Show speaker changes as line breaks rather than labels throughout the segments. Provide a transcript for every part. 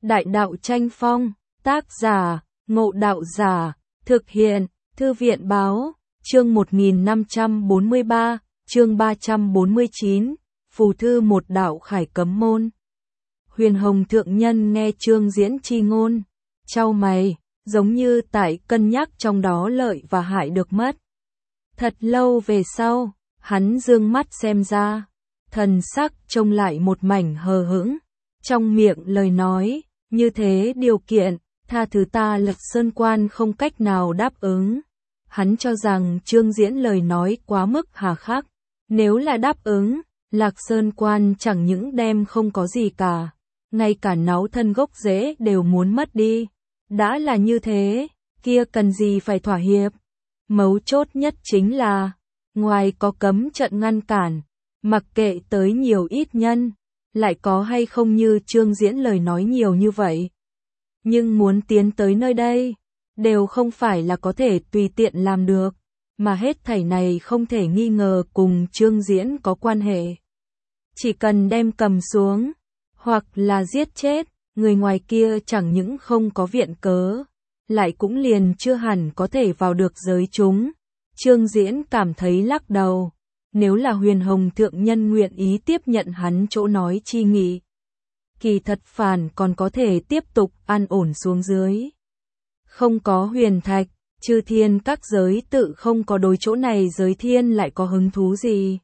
Đại đạo tranh phong, tác giả, Ngộ Đạo Giả, thực hiện, Thư viện báo, chương 1543, chương 349, phù thư một đạo khải cấm môn. Huyền Hồng thượng nhân nghe Trương Diễn chi ngôn, chau mày, giống như tại cân nhắc trong đó lợi và hại được mất. Thật lâu về sau, hắn dương mắt xem ra, thần sắc trông lại một mảnh hờ hững, trong miệng lời nói, như thế điều kiện, tha thứ ta Lạc Sơn Quan không cách nào đáp ứng. Hắn cho rằng Trương Diễn lời nói quá mức hà khắc, nếu là đáp ứng, Lạc Sơn Quan chẳng những đem không có gì cả, ngay cả náu thân gốc rễ đều muốn mất đi. Đã là như thế, kia cần gì phải thỏa hiệp. Mấu chốt nhất chính là, ngoài có cấm trận ngăn cản, mặc kệ tới nhiều ít nhân, lại có hay không như Trương Diễn lời nói nhiều như vậy. Nhưng muốn tiến tới nơi đây, đều không phải là có thể tùy tiện làm được, mà hết thảy này không thể nghi ngờ cùng Trương Diễn có quan hệ. Chỉ cần đem cầm xuống, hoặc là giết chết, người ngoài kia chẳng những không có viện cớ, lại cũng liền chưa hẳn có thể vào được giới chúng. Trương Diễn cảm thấy lắc đầu, nếu là Huyền Hồng thượng nhân nguyện ý tiếp nhận hắn chỗ nói chi nghị, kỳ thật phản còn có thể tiếp tục an ổn xuống dưới. Không có huyền thạch, chư thiên các giới tự không có đối chỗ này giới thiên lại có hứng thú gì.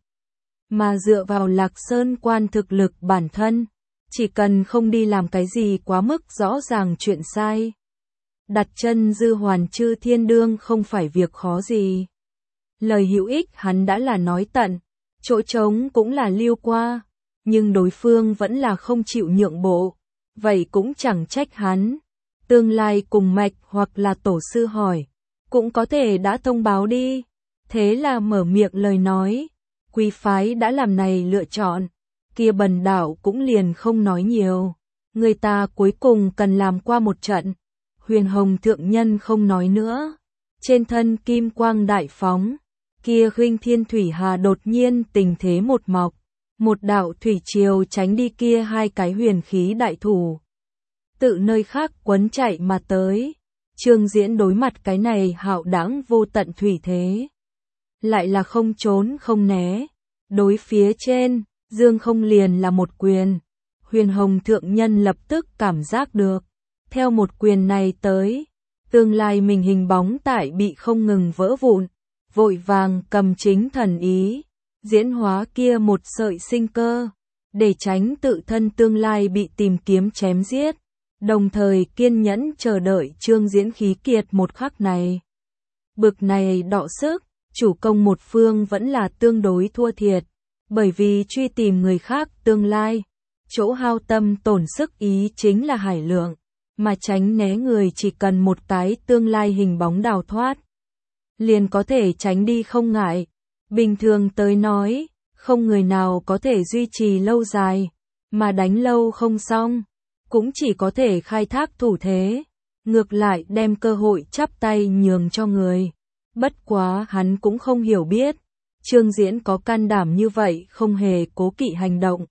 Mà dựa vào Lạc Sơn Quan thực lực bản thân, chỉ cần không đi làm cái gì quá mức rõ ràng chuyện sai, đặt chân dư hoàn chư thiên đương không phải việc khó gì. Lời hữu ích hắn đã là nói tận, chỗ trống cũng là lưu qua, nhưng đối phương vẫn là không chịu nhượng bộ, vậy cũng chẳng trách hắn. Tương lai cùng mạch hoặc là tổ sư hỏi, cũng có thể đã thông báo đi. Thế là mở miệng lời nói, quý phái đã làm này lựa chọn, kia Bần Đạo cũng liền không nói nhiều. Người ta cuối cùng cần làm qua một trận. Huyền Hồng thượng nhân không nói nữa, trên thân kim quang đại phóng, kia Huynh Thiên Thủy Hà đột nhiên tình thế một mọc, một đạo thủy triều tránh đi kia hai cái huyền khí đại thủ, tự nơi khác quấn chạy mà tới. Trương Diễn đối mặt cái này hạo đãng vô tận thủy thế, lại là không trốn không né, đối phía trên, dương không liền là một quyền. Huyền Hồng thượng nhân lập tức cảm giác được, theo một quyền này tới, tương lai mình hình bóng tại bị không ngừng vỡ vụn, vội vàng cầm chính thần ý, diễn hóa kia một sợi sinh cơ, để tránh tự thân tương lai bị tìm kiếm chém giết, đồng thời kiên nhẫn chờ đợi Trương Diễn khí kiệt một khắc này. Bực này đọ sức, chủ công một phương vẫn là tương đối thua thiệt, bởi vì truy tìm người khác tương lai, chỗ hao tâm tổn sức ý chính là hải lượng, mà tránh né người chỉ cần một cái tương lai hình bóng đào thoát, liền có thể tránh đi không ngại. Bình thường tới nói, không người nào có thể duy trì lâu dài, mà đánh lâu không xong, cũng chỉ có thể khai thác thủ thế, ngược lại đem cơ hội chắp tay nhường cho người. Bất quá hắn cũng không hiểu biết, Trương Diễn có can đảm như vậy không hề cố kỵ hành động.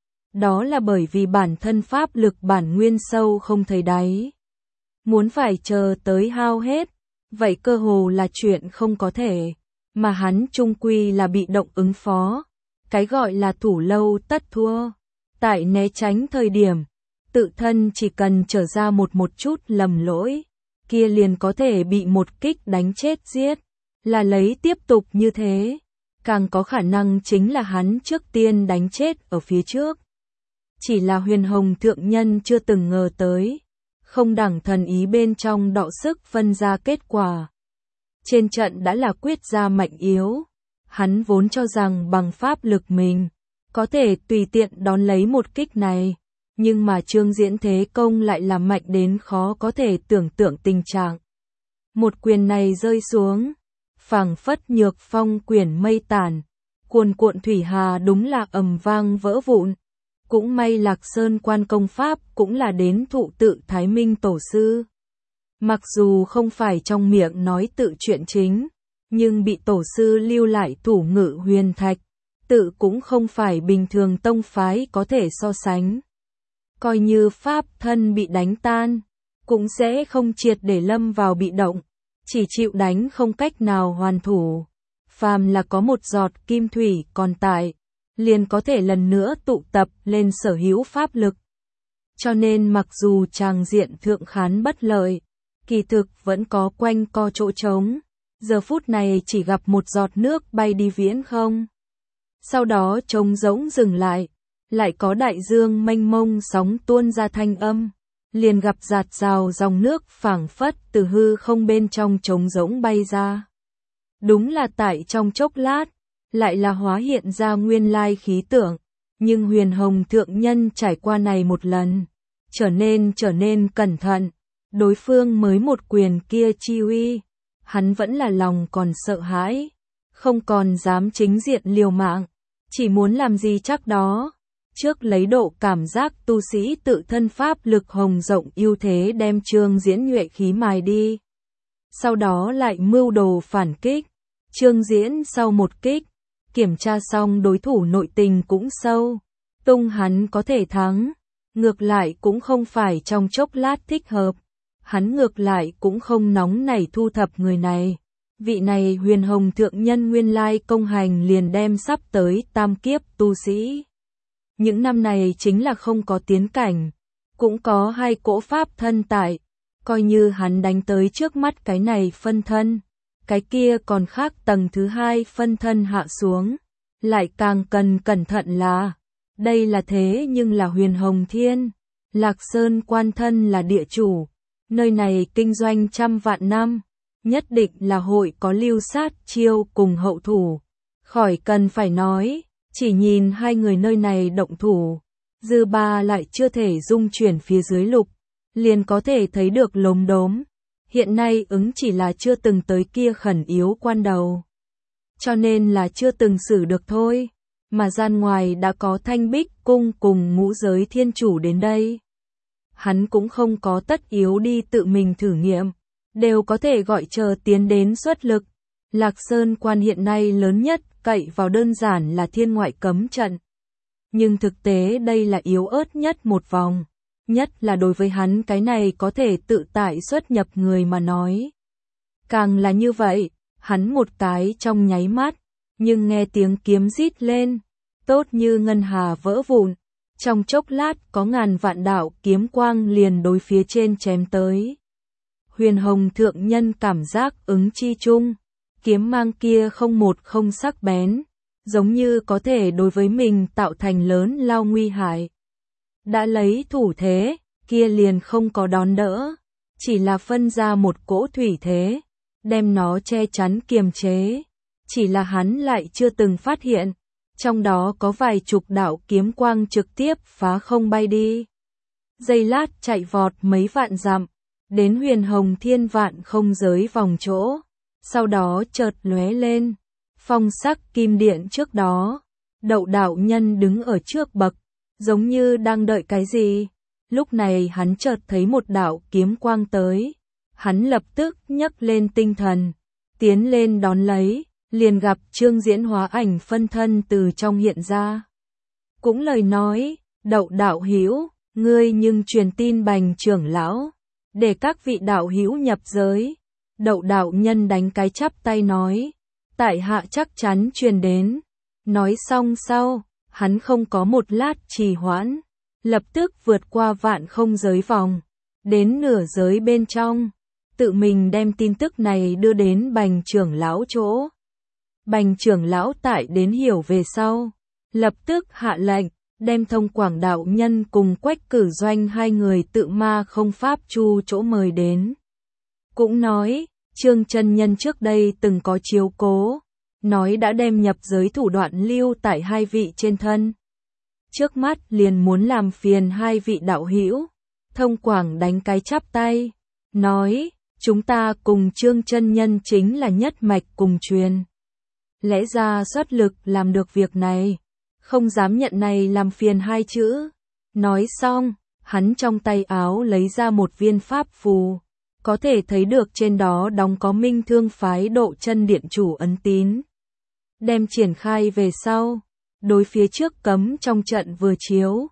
Đó là bởi vì bản thân pháp lực bản nguyên sâu không thấy đáy. Muốn phải chờ tới hao hết, vậy cơ hồ là chuyện không có thể, mà hắn chung quy là bị động ứng phó. Cái gọi là thủ lâu tất thua, tại né tránh thời điểm, tự thân chỉ cần trở ra một chút lầm lỗi, kia liền có thể bị một kích đánh chết giết, là lấy tiếp tục như thế, càng có khả năng chính là hắn trước tiên đánh chết ở phía trước. Chỉ là Huyền Hồng thượng nhân chưa từng ngờ tới, không đẳng thần ý bên trong đọ sức phân ra kết quả. Trên trận đã là quyết ra mạnh yếu, hắn vốn cho rằng bằng pháp lực mình, có thể tùy tiện đón lấy một kích này, nhưng mà Trương Diễn thế công lại là mạnh đến khó có thể tưởng tượng tình trạng. Một quyền này rơi xuống, phảng phất nhược phong quyển mây tản, cuồn cuộn thủy hà đúng là ầm vang vỡ vụn. Cũng may Lạc Sơn Quan công pháp cũng là đến thụ tự Thái Minh tổ sư. Mặc dù không phải trong miệng nói tự chuyện chính, nhưng bị tổ sư lưu lại thủ ngự huyền thạch, tự cũng không phải bình thường tông phái có thể so sánh. coi như pháp thân bị đánh tan, cũng sẽ không triệt để lâm vào bị động, chỉ chịu đánh không cách nào hoàn thủ. Phàm là có một giọt kim thủy còn tại, liền có thể lần nữa tụ tập lên sở hữu pháp lực. Cho nên mặc dù tràng diện thượng khán bất lợi, kỳ thực vẫn có quanh co chỗ trống, giờ phút này chỉ gặp một giọt nước bay đi viễn không. Sau đó trống rỗng dừng lại có đại dương mênh mông sóng tuôn ra thanh âm, liền gặp giạt rào dòng nước phảng phất từ hư không bên trong trống rỗng bay ra. Đúng là tại trong chốc lát, lại là hóa hiện ra nguyên lai khí tượng, nhưng Huyền Hồng thượng nhân trải qua này một lần, trở nên cẩn thận, đối phương mới một quyền kia chi uy, hắn vẫn là lòng còn sợ hãi, không còn dám chính diện liều mạng, chỉ muốn làm gì chắc đó. Trước lấy độ cảm giác tu sĩ tự thân pháp lực hồng rộng ưu thế đem Trương Diễn nhuệ khí mài đi. Sau đó lại mưu đồ phản kích. Trương Diễn sau một kích, kiểm tra xong đối thủ nội tình cũng sâu, tung hắn có thể thắng, ngược lại cũng không phải trong chốc lát thích hợp, hắn ngược lại cũng không nóng nảy thu thập người này. Vị này Huyền Hồng thượng nhân nguyên lai công hành liền đem sắp tới tam kiếp tu sĩ. Những năm này chính là không có tiến cảnh, cũng có hai cỗ pháp thân tại, coi như hắn đánh tới trước mắt cái này phân thân, cái kia còn khác tầng thứ hai phân thân hạ xuống, lại càng cần cẩn thận là, đây là thế nhưng là Huyền Hồng Thiên, Lạc Sơn quan thân là địa chủ, nơi này kinh doanh trăm vạn năm, nhất định là hội có lưu sát chiêu cùng hậu thủ, khỏi cần phải nói. Chỉ nhìn hai người nơi này động thủ, dư ba lại chưa thể dung chuyển phía dưới lục, liền có thể thấy được lốm đốm. Hiện nay ứng chỉ là chưa từng tới kia khẩn yếu quan đầu. Cho nên là chưa từng xử được thôi, mà gian ngoài đã có Thanh Bích cung cùng Ngũ Giới Thiên Chủ đến đây. Hắn cũng không có tất yếu đi tự mình thử nghiệm, đều có thể gọi chờ tiến đến xuất lực. Lạc Sơn quan hiện nay lớn nhất cậy vào đơn giản là thiên ngoại cấm trận. Nhưng thực tế đây là yếu ớt nhất một vòng, nhất là đối với hắn cái này có thể tự tại xuất nhập người mà nói. Càng là như vậy, hắn một cái trong nháy mắt, nhưng nghe tiếng kiếm rít lên, tốt như ngân hà vỡ vụn, trong chốc lát có ngàn vạn đạo kiếm quang liền đối phía trên chém tới. Huyền Hồng thượng nhân cảm giác ứng chi chung. Kiếm mang kia không một không sắc bén, giống như có thể đối với mình tạo thành lớn lao nguy hại. Đã lấy thủ thế, kia liền không có đón đỡ, chỉ là phân ra một cỗ thủy thế, đem nó che chắn kiềm chế. Chỉ là hắn lại chưa từng phát hiện, trong đó có vài chục đạo kiếm quang trực tiếp phá không bay đi. Giây lát chạy vọt mấy vạn dặm, đến Huyền Hồng Thiên vạn không giới vòng chỗ. Sau đó chợt lóe lên, phong sắc kim điện trước đó, Đậu đạo nhân đứng ở trước bậc, giống như đang đợi cái gì. Lúc này hắn chợt thấy một đạo kiếm quang tới, hắn lập tức nhấc lên tinh thần, tiến lên đón lấy, liền gặp Trương Diễn hóa ảnh phân thân từ trong hiện ra. Cũng lời nói, Đậu đạo hữu, ngươi nhưng truyền tin Bành trưởng lão, để các vị đạo hữu nhập giới. Đậu đạo nhân đánh cái chắp tay nói, tại hạ chắc chắn truyền đến. Nói xong sau, hắn không có một lát trì hoãn, lập tức vượt qua vạn không giới vòng, đến nửa giới bên trong, tự mình đem tin tức này đưa đến Bành trưởng lão chỗ. Bành trưởng lão tại đến hiểu về sau, lập tức hạ lệnh, đem Thông Quảng đạo nhân cùng Quách Cử Doanh hai người tự ma không pháp chu chỗ mời đến. Cũng nói, Trương chân nhân trước đây từng có chiếu cố, nói đã đem nhập giới thủ đoạn lưu tại hai vị trên thân. Trước mắt liền muốn làm phiền hai vị đạo hữu. Thông Quảng đánh cái chắp tay, nói, chúng ta cùng Trương chân nhân chính là nhất mạch cùng truyền. Lẽ ra xuất lực làm được việc này, không dám nhận này làm phiền hai chữ. Nói xong, hắn trong tay áo lấy ra một viên pháp phù, có thể thấy được trên đó đóng có Minh Thương phái Độ Chân điện chủ ấn tín. Đem triển khai về sau, đối phía trước cấm trong trận vừa chiếu,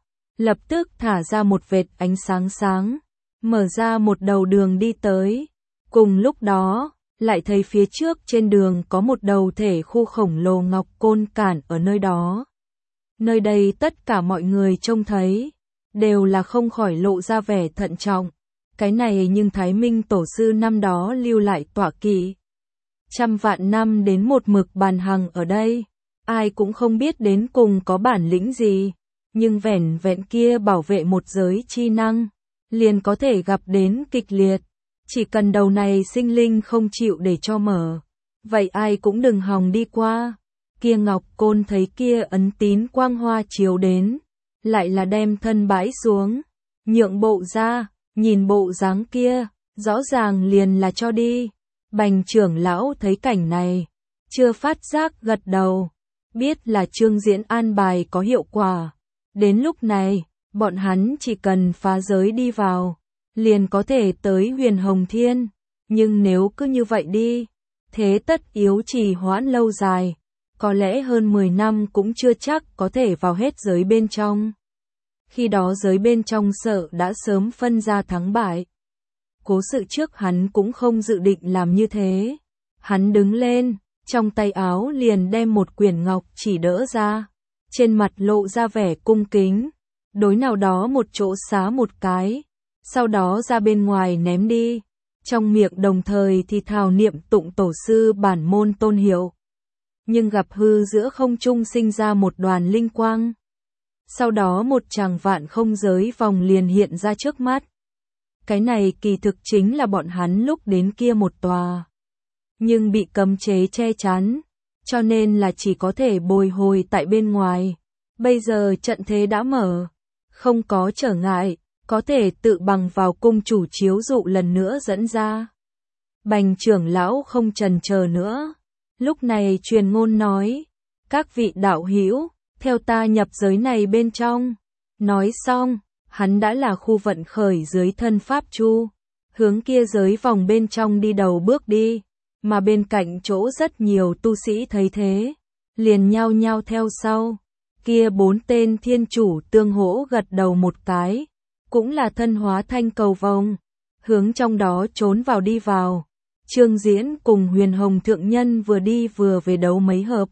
lập tức thả ra một vệt ánh sáng sáng, mở ra một đầu đường đi tới. Cùng lúc đó, lại thấy phía trước trên đường có một đầu thể khu khổng lồ ngọc côn cản ở nơi đó. Nơi đây tất cả mọi người trông thấy, đều là không khỏi lộ ra vẻ thận trọng. Cái này nhưng Thái Minh tổ sư năm đó lưu lại tọa kỵ. Trăm vạn năm đến một mực bàn hằng ở đây, ai cũng không biết đến cùng có bản lĩnh gì, nhưng vẻn vẹn kia bảo vệ một giới chi năng, liền có thể gặp đến kịch liệt. Chỉ cần đầu này sinh linh không chịu để cho mở, vậy ai cũng đừng hòng đi qua. Kia ngọc côn thấy kia ấn tín quang hoa chiếu đến, lại là đem thân bãi xuống, nhượng bộ ra, nhìn bộ dáng kia, rõ ràng liền là cho đi. Bành trưởng lão thấy cảnh này, chưa phát giác gật đầu, biết là Trương Diễn an bài có hiệu quả. Đến lúc này, bọn hắn chỉ cần phá giới đi vào, liền có thể tới Huyền Hồng Thiên, nhưng nếu cứ như vậy đi, thế tất yếu trì hoãn lâu dài, có lẽ hơn 10 năm cũng chưa chắc có thể vào hết giới bên trong. Khi đó giới bên trong sợ đã sớm phân ra thắng bại. Cố sự trước hắn cũng không dự định làm như thế. Hắn đứng lên, trong tay áo liền đem một quyển ngọc chỉ đỡ ra, trên mặt lộ ra vẻ cung kính, đối nào đó một chỗ xá một cái, sau đó ra bên ngoài ném đi, trong miệng đồng thời thì thào niệm tụng tổ sư bản môn tôn hiệu. Nhưng gặp hư giữa không trung sinh ra một đoàn linh quang. Sau đó một tràng vạn không giới vòng liền hiện ra trước mắt. Cái này kỳ thực chính là bọn hắn lúc đến kia một tòa, nhưng bị cấm chế che chắn, cho nên là chỉ có thể bồi hồi tại bên ngoài. Bây giờ trận thế đã mở, không có trở ngại, có thể tự bằng vào cung chủ chiếu dụ lần nữa dẫn ra. Bành trưởng lão không chần chờ nữa, lúc này truyền ngôn nói, các vị đạo hữu, theo ta nhập giới này bên trong. Nói xong, hắn đã là khu vận khởi dưới thân pháp chu, hướng kia giới vòng bên trong đi đầu bước đi, mà bên cạnh chỗ rất nhiều tu sĩ thấy thế, liền nhao nhao theo sau. Kia 4 tên thiên chủ tương hỗ gật đầu một cái, cũng là thân hóa thanh cầu vòng, hướng trong đó trốn vào đi vào. Trương Diễn cùng Huyền Hồng thượng nhân vừa đi vừa về đấu mấy hợp.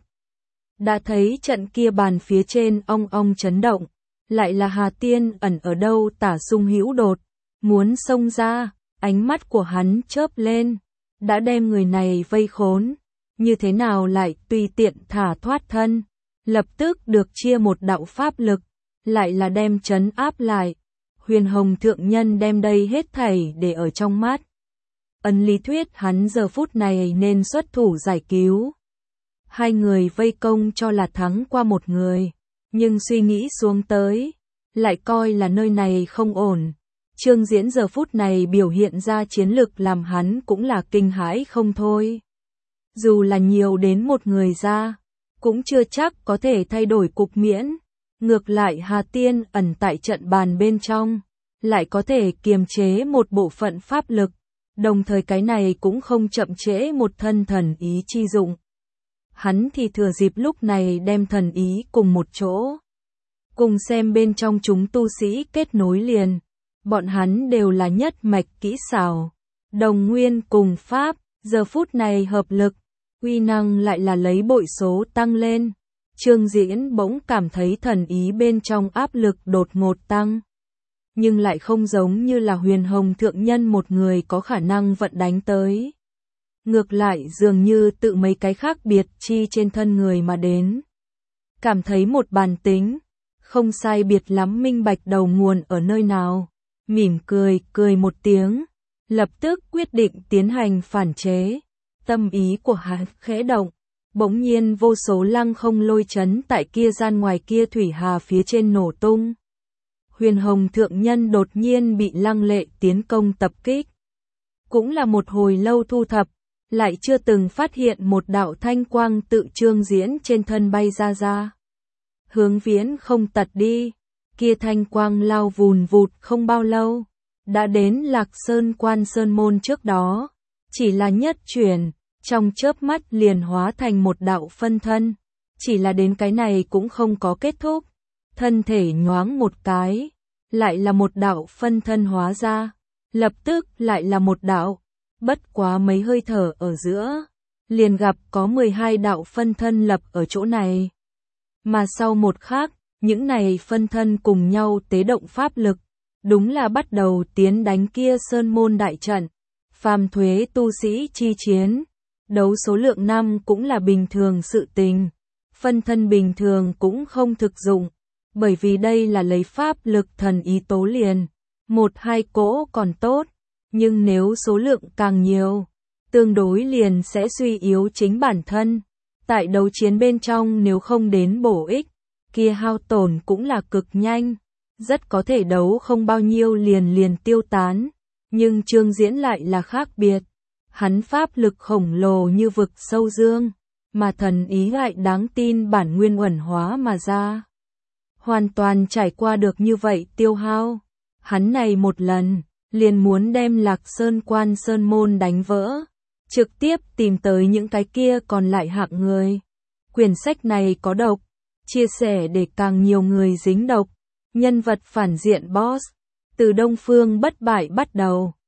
Đã thấy trận kia bàn phía trên ong ong chấn động, lại là Hà Tiên ẩn ở đâu tả sung hữu đột, muốn xông ra, ánh mắt của hắn chớp lên, đã đem người này vây khốn, như thế nào lại tùy tiện thả thoát thân, lập tức được chia một đạo pháp lực, lại là đem trấn áp lại. Huyền Hồng thượng nhân đem đây hết thảy để ở trong mắt. Ấn lý thuyết hắn giờ phút này nên xuất thủ giải cứu. Hai người vây công cho là thắng qua một người, nhưng suy nghĩ xuống tới, lại coi là nơi này không ổn. Trương Diễn giờ phút này biểu hiện ra chiến lực làm hắn cũng là kinh hãi không thôi. Dù là nhiều đến một người ra, cũng chưa chắc có thể thay đổi cục miễn. Ngược lại Hà Tiên ẩn tại trận bàn bên trong, lại có thể kiềm chế một bộ phận pháp lực, đồng thời cái này cũng không chậm trễ một thân thần ý chi dụng. Hắn thì thừa dịp lúc này đem thần ý cùng một chỗ, cùng xem bên trong chúng tu sĩ kết nối liền. Bọn hắn đều là nhất mạch kỹ xảo, đồng nguyên cùng pháp, giờ phút này hợp lực, uy năng lại là lấy bội số tăng lên. Trương Diễn bỗng cảm thấy thần ý bên trong áp lực đột ngột tăng, nhưng lại không giống như là Huyền Hồng thượng nhân một người có khả năng vận đánh tới. Ngược lại dường như tự mấy cái khác biệt chi trên thân người mà đến. Cảm thấy một bản tính, không sai biệt lắm minh bạch đầu nguồn ở nơi nào, mỉm cười một tiếng, lập tức quyết định tiến hành phản chế. Tâm ý của hắn khẽ động, bỗng nhiên vô số lăng không lôi chấn tại kia gian ngoài kia thủy hà phía trên nổ tung. Huyền Hồng thượng nhân đột nhiên bị Lăng Lệ tiến công tập kích. Cũng là một hồi lâu thu thập, lại chưa từng phát hiện một đạo thanh quang tự Trương Diễn trên thân bay ra. Hướng Viễn không tật đi, kia thanh quang lao vùn vụt không bao lâu, đã đến Lạc Sơn Quan Sơn môn trước đó, chỉ là nhất chuyển, trong chớp mắt liền hóa thành một đạo phân thân, chỉ là đến cái này cũng không có kết thúc. thân thể nhoáng một cái, lại là một đạo phân thân hóa ra, lập tức lại là một đạo, bất quá mấy hơi thở ở giữa, liền gặp có 12 đạo phân thân lập ở chỗ này. Mà sau một khắc, những này phân thân cùng nhau tế động pháp lực, đúng là bắt đầu tiến đánh kia sơn môn đại trận, phàm thuế tu sĩ chi chiến, đấu số lượng năm cũng là bình thường sự tình, phân thân bình thường cũng không thực dụng, bởi vì đây là lấy pháp lực thần ý tố liền, một hai cỗ còn tốt, nhưng nếu số lượng càng nhiều, tương đối liền sẽ suy yếu chính bản thân, tại đấu chiến bên trong nếu không đến bổ ích, kia hao tổn cũng là cực nhanh, rất có thể đấu không bao nhiêu liền tiêu tán, nhưng Trương Diễn lại là khác biệt, hắn pháp lực khổng lồ như vực sâu dương, mà thần ý lại đáng tin bản nguyên uẩn hóa mà ra. Hoàn toàn trải qua được như vậy tiêu hao, hắn này một lần, liền muốn đem Lạc Sơn Quan Sơn Môn đánh vỡ, trực tiếp tìm tới những cái kia còn lại hạng người. Quyển sách này có độc, chia sẻ để càng nhiều người dính độc, nhân vật phản diện boss, từ Đông Phương bất bại bắt đầu.